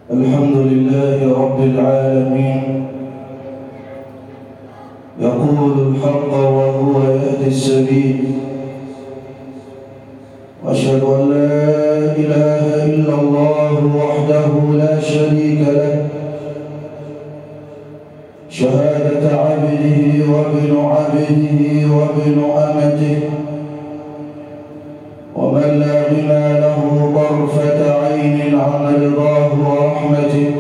الحمد لله رب العالمين، يقول الحق وهو يهدي السبيل، وأشهد أن لا إله إلا الله وحده لا شريك له، شهادة عبده وابن عبده وابن أمته، ومن لا غنى له طرفة عين عن رضاه ورحمته،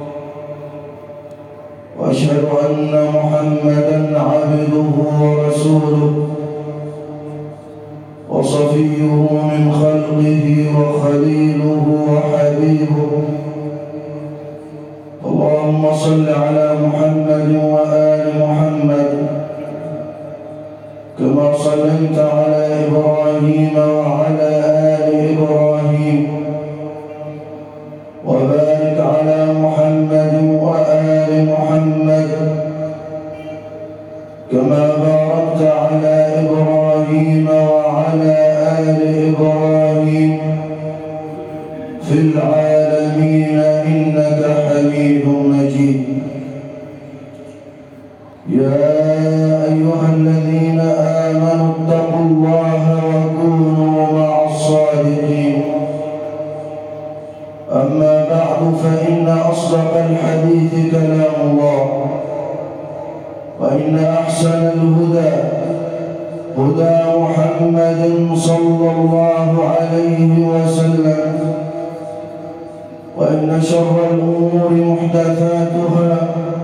وأشهد أن محمدًا عبده ورسوله وصفيه من خلقه وخليله وحبيبه. اللهم صل على محمد وآل محمد كما صليت على إبراهيم وعلى آل إبراهيم، وبارك على محمد وآل محمد كما باركت على إبراهيم وعلى آل إبراهيم في العالمين إنك حميد مجيد. يا أيها الذين آمنوا اتقوا الله وكونوا مع الصادقين. أما بعد، فإن أصدق الحديث كلام الله، وإن أحسن الهدى هدى محمد صلى الله عليه وسلم، وإن شر الأمور محدثاتها،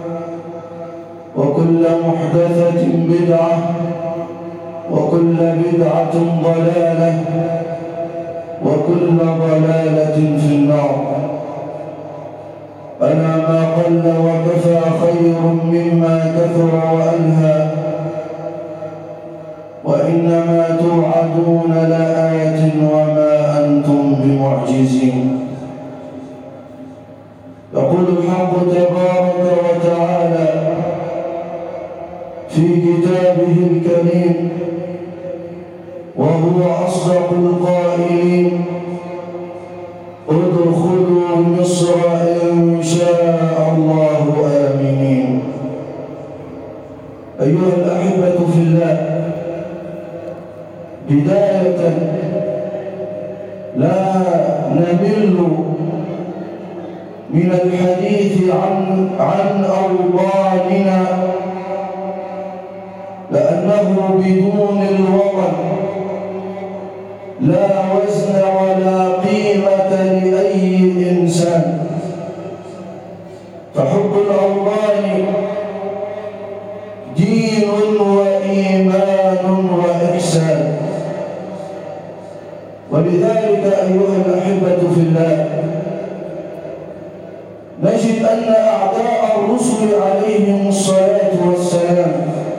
وكل محدثة بدعة، وكل بدعة ضلالة، وكل ضلالة في النار. ألا ما قل وكفى خير مما كثر وألهى، وإنما توعدون لآت وما أنتم بمعجزين. يقول الحق تبارك وتعالى في كتابه الكريم وهو أصدق القائلين: ادخلوا مصر إن شاء الله آمنين. أيها الأحبة في الله، بداية لا نمل من الحديث عن أوطاننا، لأنه بدون الوطن لا وزن ولا قيمة لأي إنسان. فحب الأوطان دين وإيمان وإحسان. ولذلك أيها الأحبة في الله، نجد أن أعداء الرسل عليهم الصلاة والسلام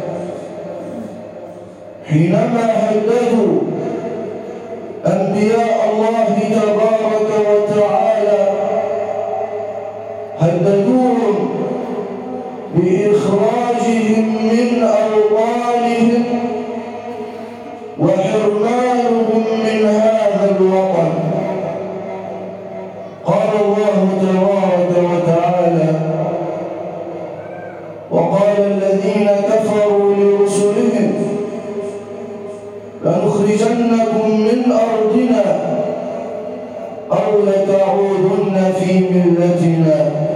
حينما هددوا أنبياء الله تبارك وتعالى هددوهم بإخراجهم من أوطانهم وحرمانهم من هذا الوطن. قال الله تبارك وتعالى: وقال الذين كفروا لرسلهم لنخرجنكم من أرضنا أو لتعودن في ملتنا،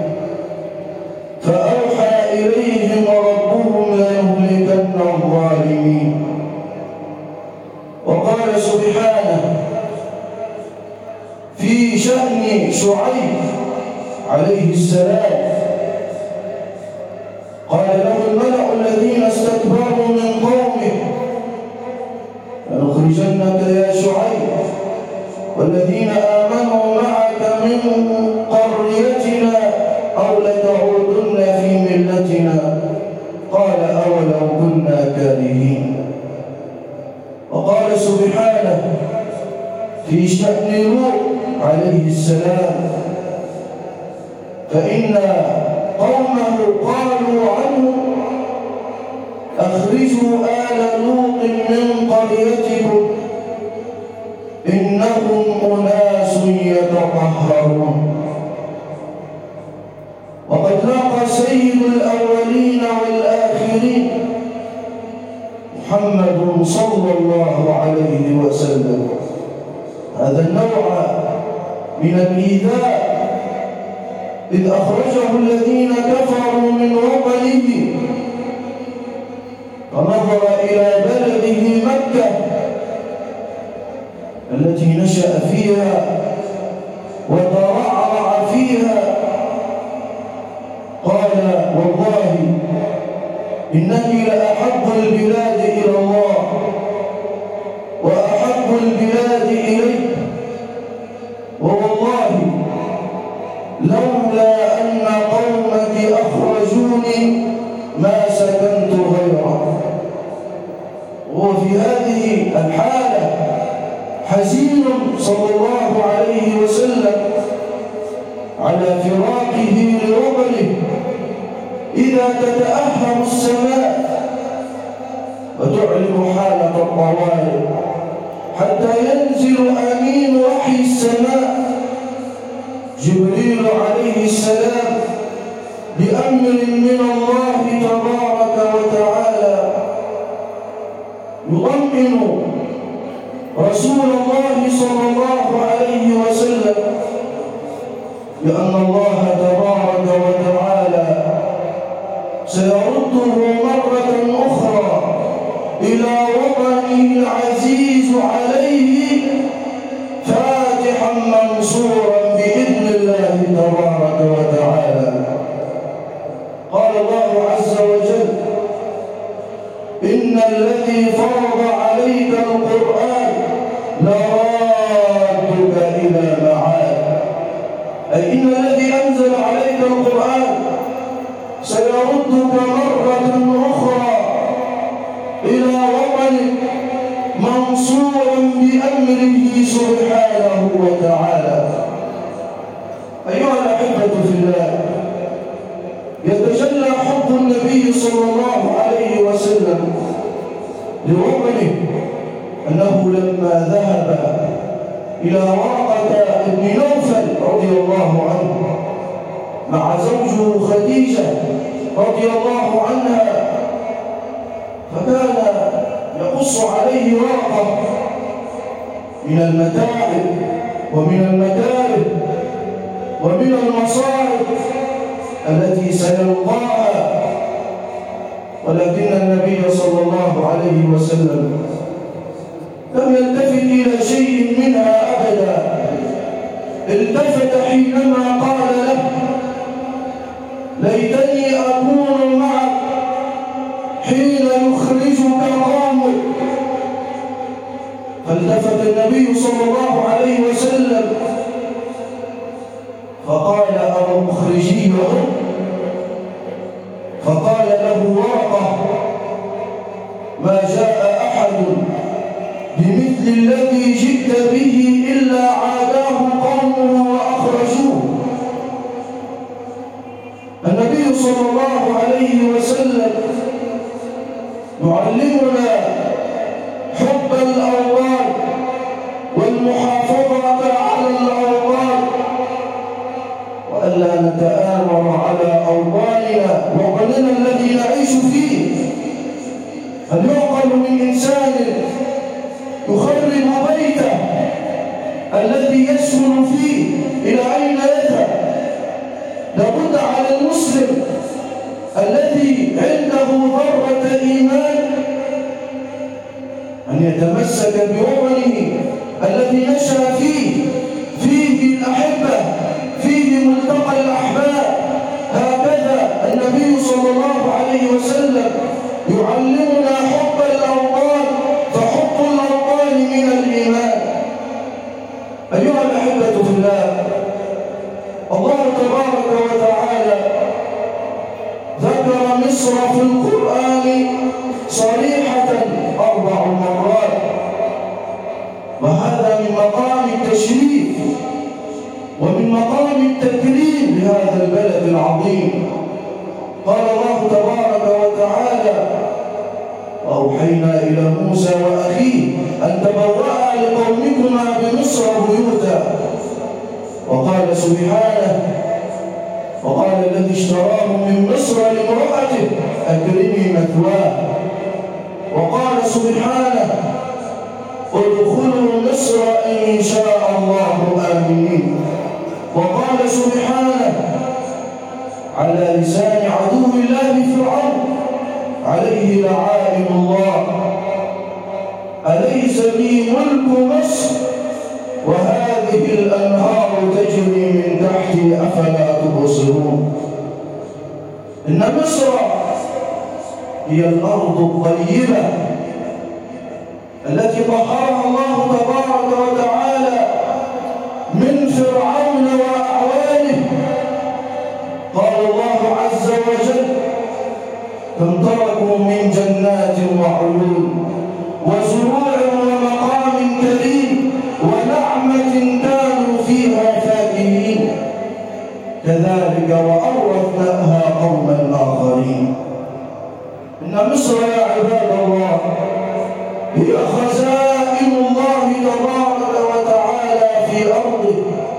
فأوحى إليهم ربهم ليهلكن الظالمين. وقال سبحانه في شأن شعيب عليه السلام: قال له الملأ الذين استكبروا من قومه لنخرجنك يا شعيب والذين آمنوا معك من قريتنا أو لتعودن في ملتنا، قال أولو كنا كارهين. وقال سبحانه في شأن لوط عليه السلام: فإن قومه قالوا عنه أخرجوا آل لوط من قريتكم إنهم أناس يتطهرون. محمد صلى الله عليه وسلم. هذا النوع من الإيذاء إذ أخرجه الذين كفروا من وطنه فنظر إلى بلده مكة التي نشأ فيها وترعرع فيها، قال والله إنني لأحب البلاد إلى الله وأحب البلاد إليك، ووالله لولا أن قومك أخرجوني ما سكنت غيره. وفي هذه الحالة حزين صلى الله عليه وسلم على فراقه لوطنه، إذا تتأهب السماء وتعلن حالة الطوارئ حتى ينزل أمين وحي السماء جبريل عليه السلام بأمر من الله تبارك وتعالى يطمئن رسول الله صلى الله عليه وسلم بأن الله تبارك وتعالى سيرده مرة أخرى إلى وطنه العزيز عليه فاتحا منصورا بإذن الله تبارك وتعالى. قال الله عز وجل إن الذي فرض عليك القرآن لرادك إلى معاد، أي إن الذي أنزل عليك القرآن سيردك مرة أخرى إلى وطنك منصورا بأمره سبحانه وتعالى. أيها الأحبة في الله، يتجلى حب النبي صلى الله عليه وسلم لوطنه أنه لما ذهب إلى ورقة بن نوفل رضي الله عنه مع زوجه خديجة رضي الله عنها، فكان يقص عليه ورقة من المتاعب ومن المكاره ومن المصائب التي سيلقاها، ولكن النبي صلى الله عليه وسلم لم يلتفت إلى شيء منها أبدا. التفت حينما قال له ليتني أكون معك حين يخرجك قومك. فالتفت النبي صلى الله عليه وسلم فقال أو مخرجيهم؟ فقال له ورقة ما جاء أحد بمثل الذي جئت به إلا عاداه قومه وأخرجوه. النبي صلى الله عليه وسلم يعلمنا حب الأوطان والمحافظة على الأوطان، وألا نتآمر على أوطاننا وطننا الذي نعيش فيه. هل يعقل من إنسان يخرب بيته الذي يسكن فيه إلى أين يذهب؟ لابد على المسلم الذي عنده ذرة إيمان أن يتمسك بوطنه الذي نشأ فيه، فيه الأحبة، فيه ملتقى الأحباب. هكذا النبي صلى الله عليه وسلم يعلمنا حب الأوطان، فحب الأوطان من الإيمان. أيها الأحبة في الله، الله تبارك وتعالى ذكر مصر في القرآن صريحة 4 مرات، وهذا من مقام التشريف ومن مقام التكريم لهذا البلد العظيم. قال الله تبارك وتعالى وأوحينا إلى موسى وأخيه أن تبوأ لقومكما بمصر بيوتا. وقال سبحانه وقال الذي اشتراه من مصر لامرأته أكرمي مثواه. وقال سبحانه ادخلوا مصر إن شاء الله آمنين. وقال سبحانه على لسان عدو الله فرعون عليه لعائن الله أليس لي ملك مصر وهذه الأنهار تجري من تحتي أفلا تبصرون. إن مصر هي الأرض الطيبة التي طهرها الله تبارك وتعالى من فرعون وأعوانه. قال الله عز وجل كم تركوا من جنات وعيون وزروع ومقام كريم ونعمة كانوا فيها فاكهين كذلك وأورثناها قوما آخرين. إن مصر يا عباد الله هي خزائن الله تبارك وتعالى في أرضه.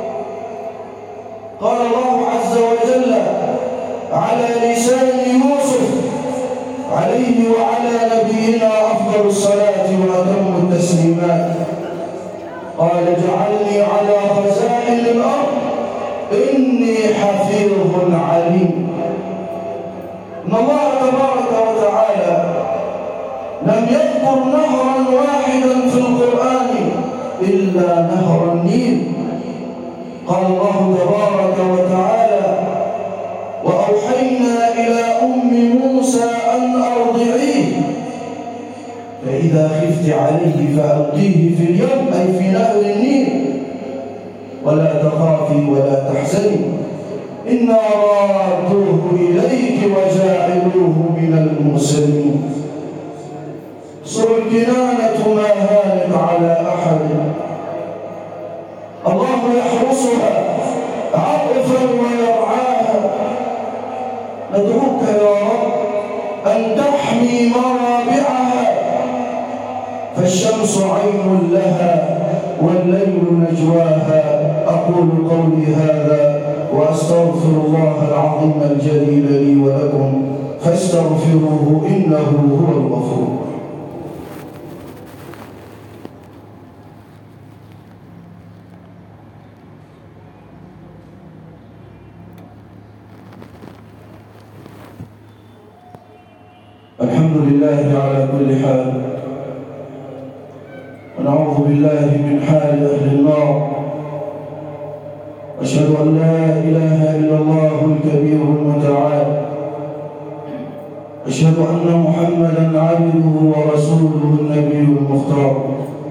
قال الله عز وجل على لسان يوسف عليه وعلى نبينا أفضل الصلاة وأتم التسليمات قال اجعلني على خزائن الأرض إني حفيظ عليم. إن الله تبارك وتعالى لم يذكر نهرا واحدا في القرآن إلا نهر النيل. قال الله تبارك وتعالى وأوحينا إلى أم موسى أن أرضعيه فإذا خفت عليه فألقيه في اليم أي في نهر النيل ولا تخافي ولا تحزني إنا رادوه إليك وجاعلوه من المرسلين. سر الكنانة ما هانت على أحد الله يحرسها عطفا ويرعاها. ندعوك يا رب أن تحمي مرابعها فالشمس عين لها والليل نجواها. أقول قولي هذا وأستغفر الله العظيم الجليل لي ولكم فاستغفروه إنه هو الغفور. الحمد لله على كل حال ونعوذ بالله من حال أهل النار. أشهد أن لا إله إلا الله الكبير المتعال. أشهد أن محمدًا عبده ورسوله النبي المختار.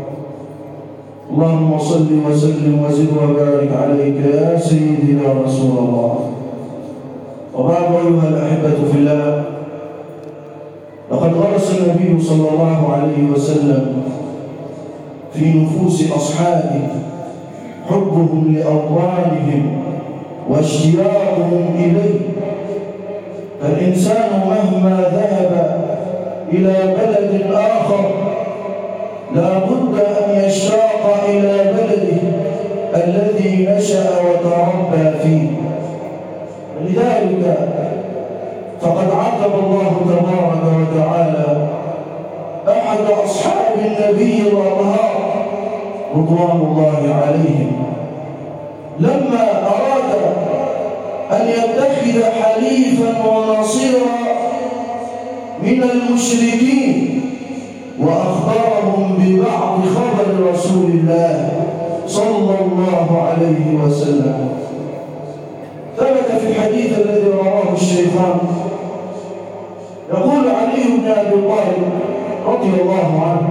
اللهم صل وسلم وزد وبارك عليك يا سيدي يا رسول الله. وبعد أيها الأحبة في الله لقد غرس النبي صلى الله عليه وسلم في نفوس أصحابه حبهم لأوطانهم واشتياقهم إليه. فالإنسان مهما ذهب إلى بلد آخر لا بد أن يشتاق إلى بلده الذي نشأ وتربى فيه. ولذلك فقد عاتب الله تبارك وتعالى أحد أصحاب النبي الأطهار رضوان الله عليهم لما أراد أن يتخذ حليفا ونصيرا من المشركين وأخبرهم ببعض خبر رسول الله صلى الله عليه وسلم. ثبت في الحديث الذي رواه الشيخان يقول علي بن أبي طالب رضي الله عنه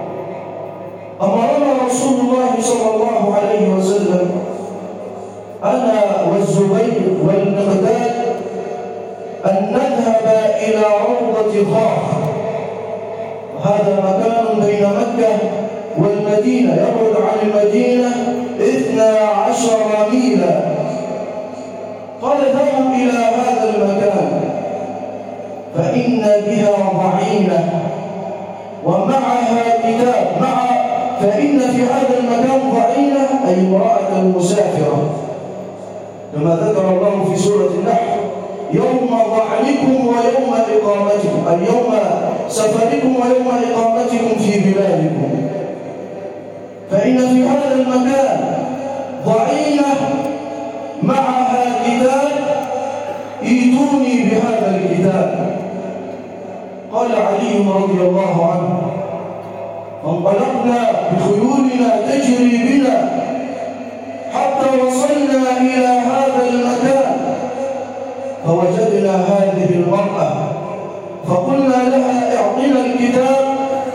أمرنا رسول الله صلى الله عليه وسلم أنا والزبير والمقداد أن نذهب إلى روضة خاخ، وهذا مكان بين مكة والمدينة يبعد عن المدينة 12 ميلا. قال ذهب إلى هذا المكان فإن بها ضعينة ومعها كتاب فإن في هذا المكان ضعينة أي امرأة مسافرة كما ذكر الله في سورة النحل يوم ضعنكم ويوم إقامتكم، أي يوم سفركم ويوم إقامتكم في بلادكم. فإن في هذا المكان ضعينة معها كتاب، ائتوني بهذا الكتاب. قال علي رضي الله عنه: فانطلقنا بخيولنا تجري بنا حتى وصلنا إلى هذا المكان، فوجدنا هذه المرأة، فقلنا لها: اعطنا الكتاب.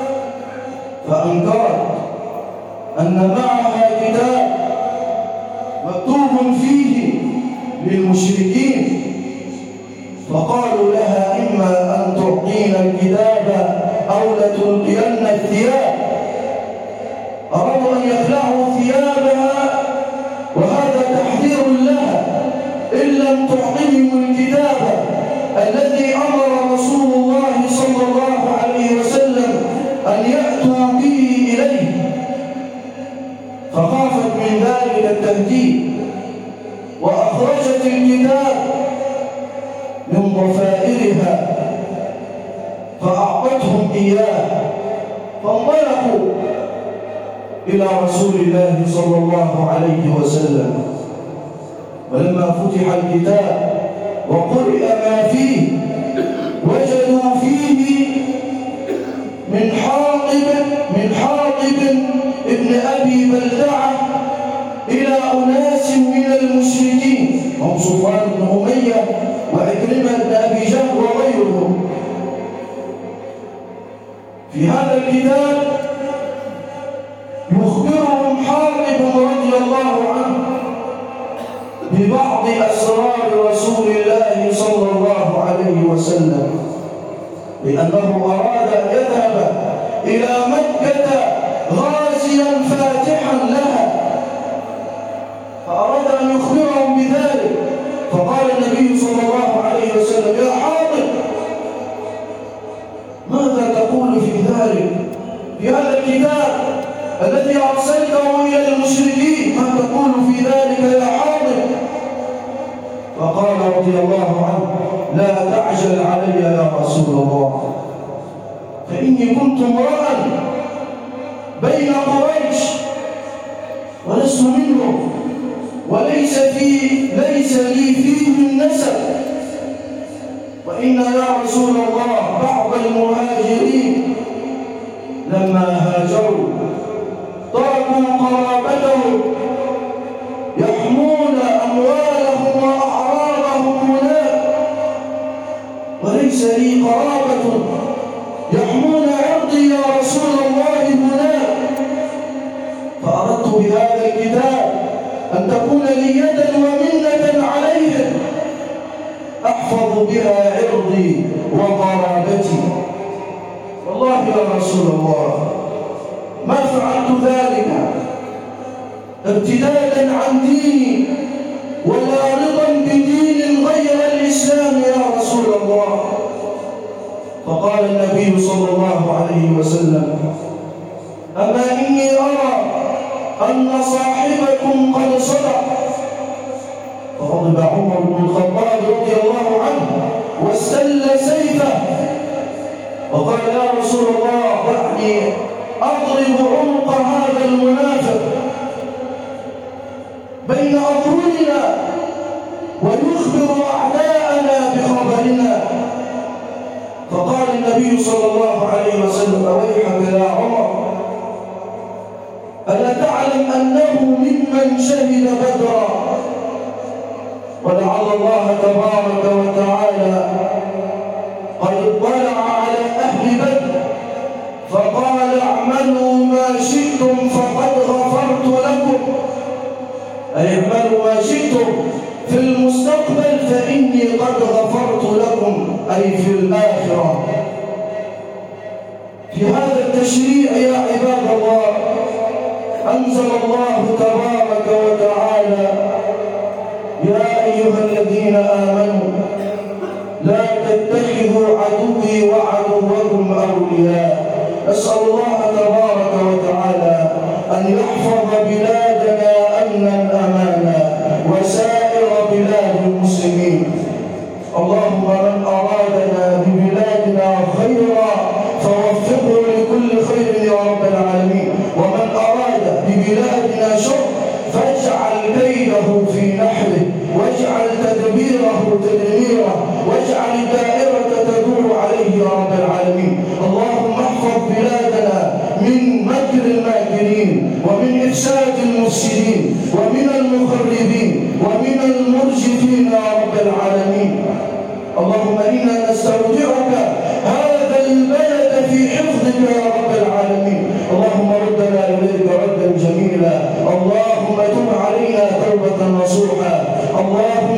فأنكرت أن معها كتاب مكتوب فيه للمشركين. فقالوا لها: إما أن تعطينا الكتاب أو لتلقين الثياب. أرادوا أن يخلعوا ثيابها، وهذا تحذير لها: إن لم تعطهم الكتاب الذي أمر رسول الله صلى الله عليه وسلم أن يأتوا به إليه. فخافت من ذلك التهديد، وأخرجت الكتاب من ضفائرها فأعطتهم إياه، فانطلقوا إلى رسول الله صلى الله عليه وسلم. ولما فتح الكتاب وقرئ ما فيه، وجدوا فيه من حاطب ابن أبي بلتعة إلى أناس من المشركين، هم صفوان بن أمية وعكرمة بن أبي جهل وغيرهم. في هذا الكتاب يخبرهم حاطب رضي الله عنه ببعض أسرار رسول الله صلى الله عليه وسلم، لأنه أراد أن يذهب إلى مكة غازيا فاتحا لها، فأراد أن يخبرهم بذلك. فقال النبي صلى الله عليه وسلم: يا حاطب، ماذا تقول في ذلك، في هذا الكتاب الذي أرسلته إلى المشركين؟ ما تقول في ذلك يا حاطب؟ فقال رضي الله عنه: لا تعجل علي يا رسول الله، فإني كنت امرأ بين قريش ولست منهم، وليس لي فيهم النسب، وإن يا رسول الله بعض المهاجرين لما هاجروا تركوا قرابتهم يحمون أموالهم وأعراضهم هناك، وليس لي قرابة يحمون عرضي يا رسول الله هناك. فأردت بهذا الكتاب أن تكون لي يدا ومنة عليهم أحفظ بها عرضي وقرابتي. والله يا رسول الله ما فعلت ذلك ابتدادا عن ديني ولا رضا بدين غير الإسلام يا رسول الله. فقال النبي صلى الله عليه وسلم: أما إني أرى أن صاحبكم قد صدق. فغضب عمر بن الخطاب رضي الله عنه واستل سيفه وقال: يا رسول الله دعني أضرب عنق هذا المنافق بين أظهرنا ويخبر أعداءنا بخبرنا. فقال النبي صلى الله عليه وسلم: أويحك يا عمر، ألا تعلم أنه ممن شهد بدرا؟ ولعل الله تبارك وتعالى قد اطلع على أهل بدر فقال: اعملوا ما شئتم فقد غفرت لكم، أي اعملوا ما شئتم في المستقبل فإني قد غفرت لكم، أي في الآخرة. في هذا التشريع يا عباد الله أنزل الله تبارك وتعالى: يا أيها الذين آمنوا لا تتخذوا عدوي وعدوكم أولياء. نسأل الله تبارك وتعالى أن يحفظ بلادنا أمنا أمانا وسائر بلاد المسلمين. الله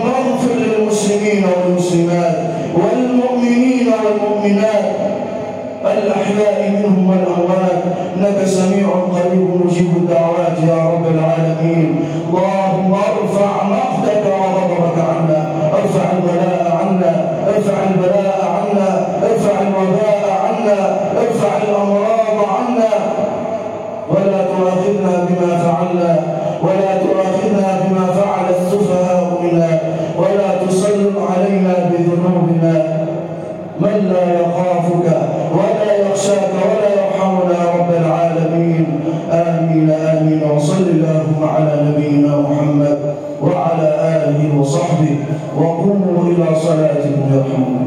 اللهم اغفر للمسلمين والمسلمات والمؤمنين والمؤمنات الأحياء منهم والأموات، إنك سميع قريب مجيب الدعوات يا رب العالمين. اللهم ارفع مقتك وغضبك عنا، ارفع البلاء عنا، ارفع البلاء عنا، ارفع الوباء عنا، ارفع الأمراض عنا، ولا تؤاخذنا بما فعلنا، ولا تؤاخذنا بما فعل السفهاء منا، ولا تسلط علينا بذنوبنا من لا يخافك ولا يخشاك ولا يرحمنا رب العالمين. آمين آمين. وصل اللهم على نبينا محمد وعلى آله وصحبه، وقوموا إلى صلاتكم يرحمكم.